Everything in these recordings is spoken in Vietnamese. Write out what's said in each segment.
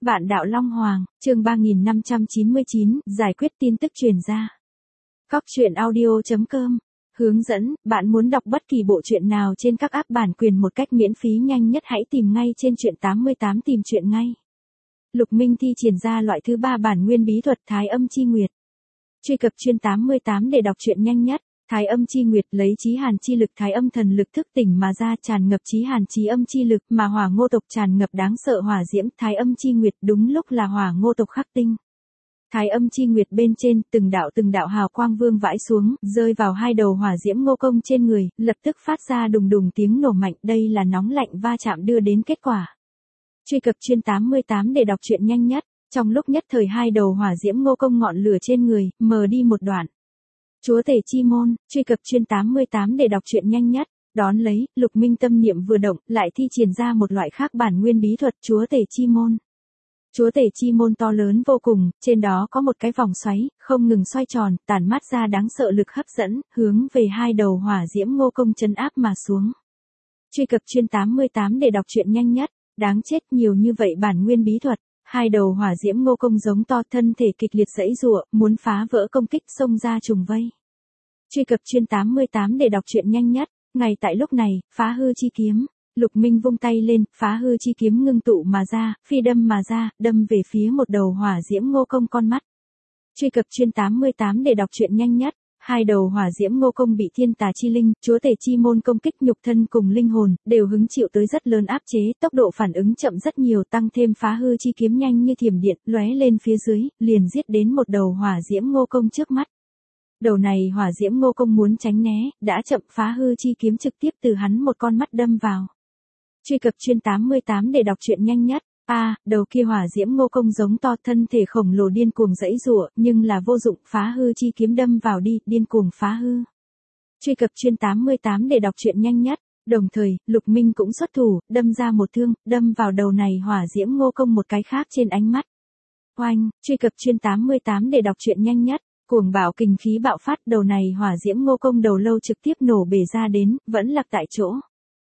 Vạn đạo Long Hoàng, chương 3599, giải quyết tin tức truyền ra. Cóc truyện audio.com hướng dẫn, bạn muốn đọc bất kỳ bộ truyện nào trên các app bản quyền một cách miễn phí nhanh nhất hãy tìm ngay trên truyện 88 tìm truyện ngay. Lục Minh thi triển ra loại thứ 3 bản nguyên bí thuật Thái Âm Chi Nguyệt. Truy cập truyện 88 để đọc truyện nhanh nhất. Thái Âm Chi Nguyệt lấy chí hàn chi lực Thái Âm thần lực thức tỉnh mà ra, tràn ngập chí hàn chí âm chi lực, mà Hỏa Ngô tộc tràn ngập đáng sợ hỏa diễm. Thái Âm Chi Nguyệt đúng lúc là Hỏa Ngô tộc khắc tinh. Thái Âm Chi Nguyệt bên trên, từng đạo hào quang vương vãi xuống, rơi vào hai đầu hỏa diễm Ngô Công trên người, lập tức phát ra đùng đùng tiếng nổ mạnh, đây là nóng lạnh va chạm đưa đến kết quả. Truy cập truyện 88 để đọc truyện nhanh nhất. Trong lúc nhất thời hai đầu hỏa diễm Ngô Công ngọn lửa trên người mờ đi một đoạn. Chúa tể chi môn, truy cập truyện 88 để đọc truyện nhanh nhất. Đón lấy, Lục Minh tâm niệm vừa động, lại thi triển ra một loại khác bản nguyên bí thuật Chúa tể chi môn. Chúa tể chi môn to lớn vô cùng, trên đó có một cái vòng xoáy, không ngừng xoay tròn, tản mát ra đáng sợ lực hấp dẫn, hướng về hai đầu hỏa diễm Ngô Công trấn áp mà xuống. Truy cập truyện 88 để đọc truyện nhanh nhất. Đáng chết, nhiều như vậy bản nguyên bí thuật. Hai đầu hỏa diễm Ngô Công giống to, thân thể kịch liệt giãy giụa, muốn phá vỡ công kích xông ra trùng vây. Truy cập truyện 88 để đọc truyện nhanh nhất. Ngay tại lúc này, phá hư chi kiếm. Lục Minh vung tay lên, phá hư chi kiếm ngưng tụ mà ra, phi đâm mà ra, đâm về phía một đầu hỏa diễm Ngô Công con mắt. Truy cập truyện 88 để đọc truyện nhanh nhất. Hai đầu hỏa diễm Ngô Công bị thiên tà chi linh, chúa tể chi môn công kích nhục thân cùng linh hồn, đều hứng chịu tới rất lớn áp chế, tốc độ phản ứng chậm rất nhiều, tăng thêm phá hư chi kiếm nhanh như thiểm điện, lóe lên phía dưới, liền giết đến một đầu hỏa diễm Ngô Công trước mắt. Đầu này hỏa diễm Ngô Công muốn tránh né, đã chậm, phá hư chi kiếm trực tiếp từ hắn một con mắt đâm vào. Truy cập truyện 88 để đọc truyện nhanh nhất. Đầu kia hỏa diễm Ngô Công giống to, thân thể khổng lồ điên cuồng giãy giụa, nhưng là vô dụng, phá hư chi kiếm đâm vào đi, điên cuồng phá hư. Truy cập truyện 88 để đọc truyện nhanh nhất. Đồng thời, Lục Minh cũng xuất thủ, đâm ra một thương, đâm vào đầu này hỏa diễm Ngô Công một cái khác trên ánh mắt. Oanh, truy cập truyện 88 để đọc truyện nhanh nhất. Cuồng bạo kình khí bạo phát, đầu này hỏa diễm Ngô Công đầu lâu trực tiếp nổ bể ra đến, vẫn lạc tại chỗ.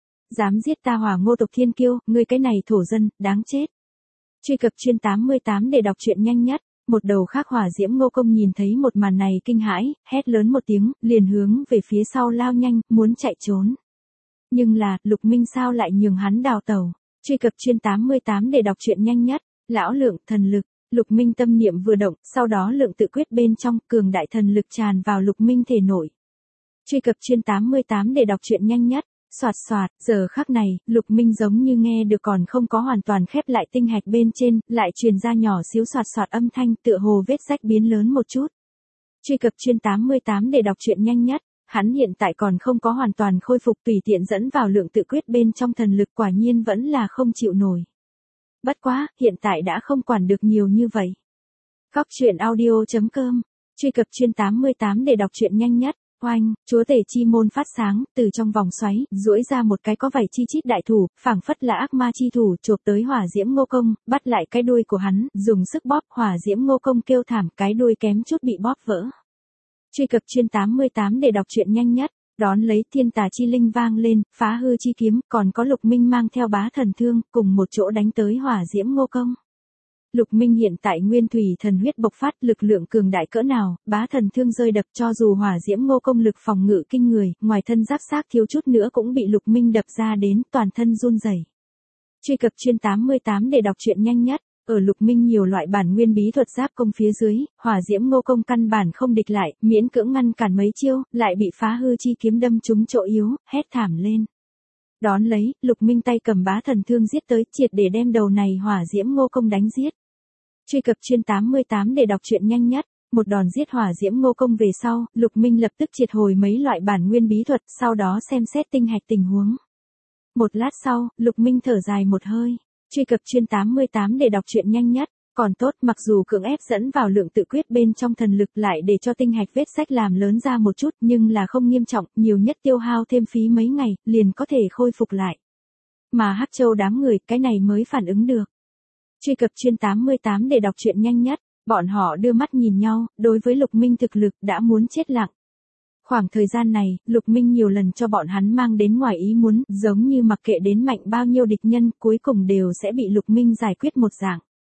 Dám giết ta Hỏa Ngô tộc thiên kiêu, ngươi cái này thổ dân, đáng chết. Truy cập truyện 88 để đọc truyện nhanh nhất. Một đầu khác hỏa diễm Ngô Công nhìn thấy một màn này kinh hãi, hét lớn một tiếng, liền hướng về phía sau lao nhanh, muốn chạy trốn. Nhưng là, Lục Minh sao lại nhường hắn đào tẩu. Truy cập truyện 88 để đọc truyện nhanh nhất. Lão lượng, thần lực. Lục Minh tâm niệm vừa động, sau đó lượng tự quyết bên trong, cường đại thần lực tràn vào Lục Minh thể nội. Truy cập truyện 88 để đọc truyện nhanh nhất. Soạt soạt, giờ khắc này, Lục Minh giống như nghe được còn không có hoàn toàn khép lại tinh hạch bên trên, lại truyền ra nhỏ xíu soạt soạt âm thanh, tựa hồ vết rách biến lớn một chút. Truy cập truyện 88 để đọc truyện nhanh nhất. Hắn hiện tại còn không có hoàn toàn khôi phục, tùy tiện dẫn vào lượng tự quyết bên trong thần lực, quả nhiên vẫn là không chịu nổi. Bất quá, hiện tại đã không quản được nhiều như vậy. Cóc truyện audio.com truy cập truyện 88 để đọc truyện nhanh nhất. Oanh, chúa tể chi môn phát sáng, từ trong vòng xoáy, duỗi ra một cái có vảy chi chít đại thủ, phảng phất là ác ma chi thủ, chộp tới hỏa diễm Ngô Công, bắt lại cái đuôi của hắn, dùng sức bóp, hỏa diễm Ngô Công kêu thảm, cái đuôi kém chút bị bóp vỡ. Truy cập truyện 88 để đọc truyện nhanh nhất. Đón lấy thiên tà chi linh vang lên, phá hư chi kiếm, còn có Lục Minh mang theo bá thần thương, cùng một chỗ đánh tới hỏa diễm Ngô Công. Lục Minh hiện tại nguyên thủy thần huyết bộc phát, lực lượng cường đại cỡ nào, bá thần thương rơi đập, cho dù hỏa diễm Ngô Công lực phòng ngự kinh người, ngoài thân giáp xác thiếu chút nữa cũng bị Lục Minh đập ra đến, toàn thân run rẩy. Truy cập truyện 88 để đọc truyện nhanh nhất. Ở Lục Minh nhiều loại bản nguyên bí thuật giáp công phía dưới, hỏa diễm Ngô Công căn bản không địch lại, miễn cưỡng ngăn cản mấy chiêu, lại bị phá hư chi kiếm đâm trúng chỗ yếu, hét thảm lên. Đón lấy, Lục Minh tay cầm bá thần thương giết tới, triệt để đem đầu này hỏa diễm Ngô Công đánh giết. Truy cập truyện 88 để đọc truyện nhanh nhất. Một đòn giết hỏa diễm Ngô Công về sau, Lục Minh lập tức triệt hồi mấy loại bản nguyên bí thuật, sau đó xem xét tinh hạch tình huống. Một lát sau, Lục Minh thở dài một hơi. Truy cập truyện 88 để đọc truyện nhanh nhất. Còn tốt, mặc dù cưỡng ép dẫn vào lượng tự quyết bên trong thần lực lại để cho tinh hạch vết rách làm lớn ra một chút, nhưng là không nghiêm trọng, nhiều nhất tiêu hao thêm phí mấy ngày, liền có thể khôi phục lại. Mà Hắc Châu đám người, cái này mới phản ứng được. Truy cập truyện 88 để đọc truyện nhanh nhất. Bọn họ đưa mắt nhìn nhau, đối với Lục Minh thực lực đã muốn chết lặng. Khoảng thời gian này, Lục Minh nhiều lần cho bọn hắn mang đến ngoài ý muốn, giống như mặc kệ đến mạnh bao nhiêu địch nhân, cuối cùng đều sẽ bị Lục Minh giải quyết một dạng.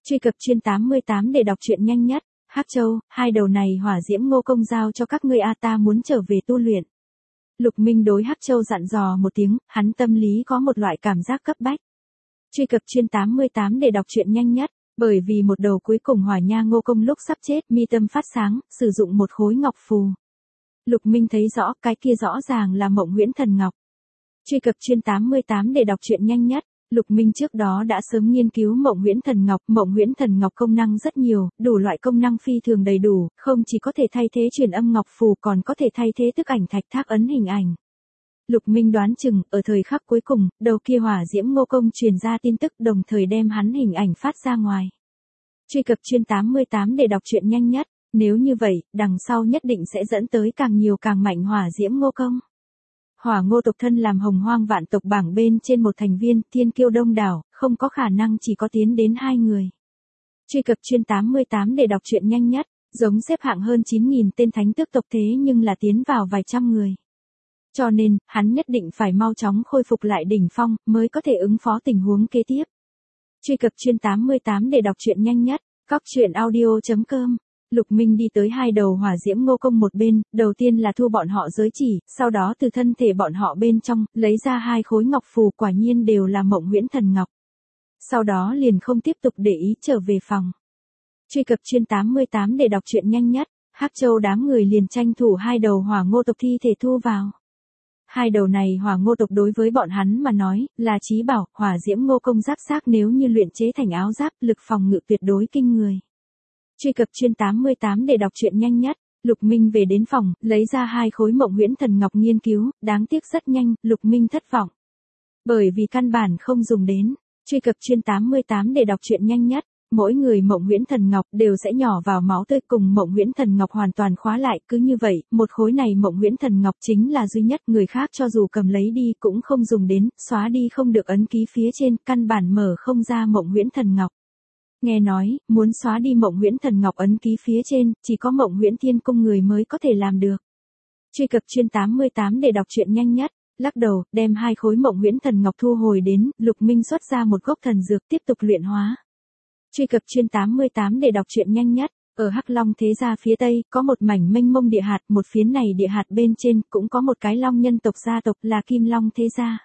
Truy cập chuyên 88 để đọc truyện nhanh nhất. Hắc Châu, hai đầu này hỏa diễm Ngô Công giao cho các ngươi, ta muốn trở về tu luyện. Lục Minh đối Hắc Châu dặn dò một tiếng, hắn tâm lý có một loại cảm giác cấp bách. Truy cập chuyên 88 để đọc truyện nhanh nhất. Bởi vì một đầu cuối cùng hỏa nha Ngô Công lúc sắp chết, mi tâm phát sáng, sử dụng một khối ngọc phù. Lục Minh thấy rõ, cái kia rõ ràng là Mộng Huyễn Thần Ngọc. Truy cập chuyên 88 để đọc truyện nhanh nhất. Lục Minh trước đó đã sớm nghiên cứu Mộng Huyễn Thần Ngọc. Mộng Huyễn Thần Ngọc công năng rất nhiều, đủ loại công năng phi thường đầy đủ, không chỉ có thể thay thế truyền âm ngọc phù còn có thể thay thế tức ảnh thạch thác ấn hình ảnh. Lục Minh đoán chừng, ở thời khắc cuối cùng, đầu kia hỏa diễm Ngô Công truyền ra tin tức đồng thời đem hắn hình ảnh phát ra ngoài. Truy cập chuyên 88 để đọc truyện nhanh nhất. Nếu như vậy, đằng sau nhất định sẽ dẫn tới càng nhiều càng mạnh hỏa diễm Ngô Công. Hỏa Ngô tộc thân làm Hồng Hoang vạn tộc bảng bên trên một thành viên, thiên kiêu đông đảo, không có khả năng chỉ có tiến đến 2 người. Truy cập chuyên 88 để đọc truyện nhanh nhất. Giống xếp hạng hơn 9.000 tên thánh tước tộc thế nhưng là tiến vào vài trăm người. Cho nên, hắn nhất định phải mau chóng khôi phục lại đỉnh phong, mới có thể ứng phó tình huống kế tiếp. Truy cập chuyên 88 để đọc truyện nhanh nhất. Coctruyện.audio.com. Lục Minh đi tới hai đầu hỏa diễm Ngô Công một bên, đầu tiên là thu bọn họ giới chỉ, sau đó từ thân thể bọn họ bên trong, lấy ra 2 khối ngọc phù, quả nhiên đều là Mộng Huyễn Thần Ngọc. Sau đó liền không tiếp tục để ý, trở về phòng. Truy cập chuyên 88 để đọc truyện nhanh nhất. Hắc Châu đám người liền tranh thủ hai đầu hỏa Ngô tộc thi thể thu vào. Hai đầu này hỏa Ngô tộc đối với bọn hắn mà nói, là chí bảo. Hỏa diễm Ngô Công giáp xác nếu như luyện chế thành áo giáp, lực phòng ngự tuyệt đối kinh người. Truy cập chuyên 88 để đọc truyện nhanh nhất. Lục Minh về đến phòng, lấy ra 2 khối Mộng Huyễn Thần Ngọc nghiên cứu, đáng tiếc rất nhanh, Lục Minh thất vọng. Bởi vì căn bản không dùng đến. Truy cập chuyên 88 để đọc truyện nhanh nhất. Mỗi người Mộng Huyễn Thần Ngọc đều sẽ nhỏ vào máu tươi, cùng Mộng Huyễn Thần Ngọc hoàn toàn khóa lại, cứ như vậy, một khối này Mộng Huyễn Thần Ngọc chính là duy nhất, người khác cho dù cầm lấy đi cũng không dùng đến, xóa đi không được ấn ký phía trên, căn bản mở không ra Mộng Huyễn Thần Ngọc. Nghe nói, muốn xóa đi Mộng Huyễn Thần Ngọc ấn ký phía trên, chỉ có Mộng Huyễn Thiên Cung người mới có thể làm được. Truy cập chuyên 88 để đọc truyện nhanh nhất. Lắc đầu, đem 2 khối Mộng Huyễn Thần Ngọc thu hồi đến, Lục Minh xuất ra một gốc thần dược tiếp tục luyện hóa. Truy cập chuyên 88 để đọc truyện nhanh nhất. Ở Hắc Long Thế Gia phía tây, có một mảnh mênh mông địa hạt, một phiến này địa hạt bên trên, cũng có một cái long nhân tộc gia tộc là Kim Long Thế Gia.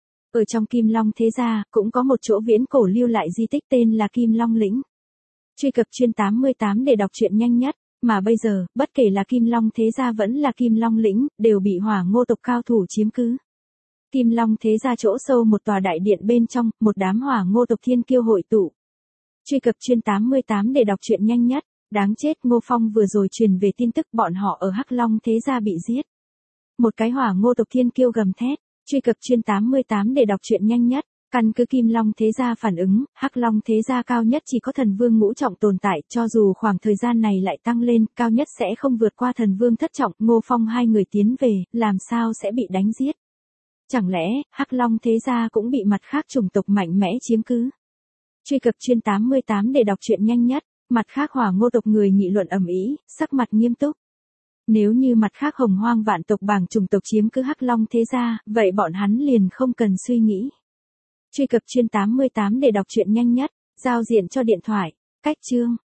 Ở trong Kim Long Thế Gia, cũng có một chỗ viễn cổ lưu lại di tích tên là Kim Long Lĩnh. Truy cập chuyên 88 để đọc truyện nhanh nhất. Mà bây giờ, bất kể là Kim Long Thế Gia vẫn là Kim Long Lĩnh, đều bị hỏa Ngô tộc cao thủ chiếm cứ. Kim Long Thế Gia chỗ sâu một tòa đại điện bên trong, một đám hỏa Ngô tộc thiên kiêu hội tụ. Truy cập chuyên 88 để đọc truyện nhanh nhất. Đáng chết, Ngô Phong vừa rồi truyền về tin tức bọn họ ở Hắc Long Thế Gia bị giết. Một cái hỏa Ngô tộc thiên kiêu gầm thét. Truy cập chuyên 88 để đọc truyện nhanh nhất. Căn cứ Kim Long Thế Gia phản ứng, Hắc Long Thế Gia cao nhất chỉ có thần vương ngũ trọng tồn tại, cho dù khoảng thời gian này lại tăng lên, cao nhất sẽ không vượt qua thần vương thất trọng. Ngô Phong hai người tiến về, làm sao sẽ bị đánh giết? Chẳng lẽ, Hắc Long Thế Gia cũng bị mặt khác chủng tộc mạnh mẽ chiếm cứ? Truy cập chuyên 88 để đọc truyện nhanh nhất. Mặt khác hỏa Ngô tộc người nghị luận ầm ĩ, sắc mặt nghiêm túc. Nếu như mặt khác Hồng Hoang vạn tộc bảng chủng tộc chiếm cứ Hắc Long Thế Gia, vậy bọn hắn liền không cần suy nghĩ. Truy cập chuyên 88 để đọc truyện nhanh nhất. Giao diện cho điện thoại. Cách chương.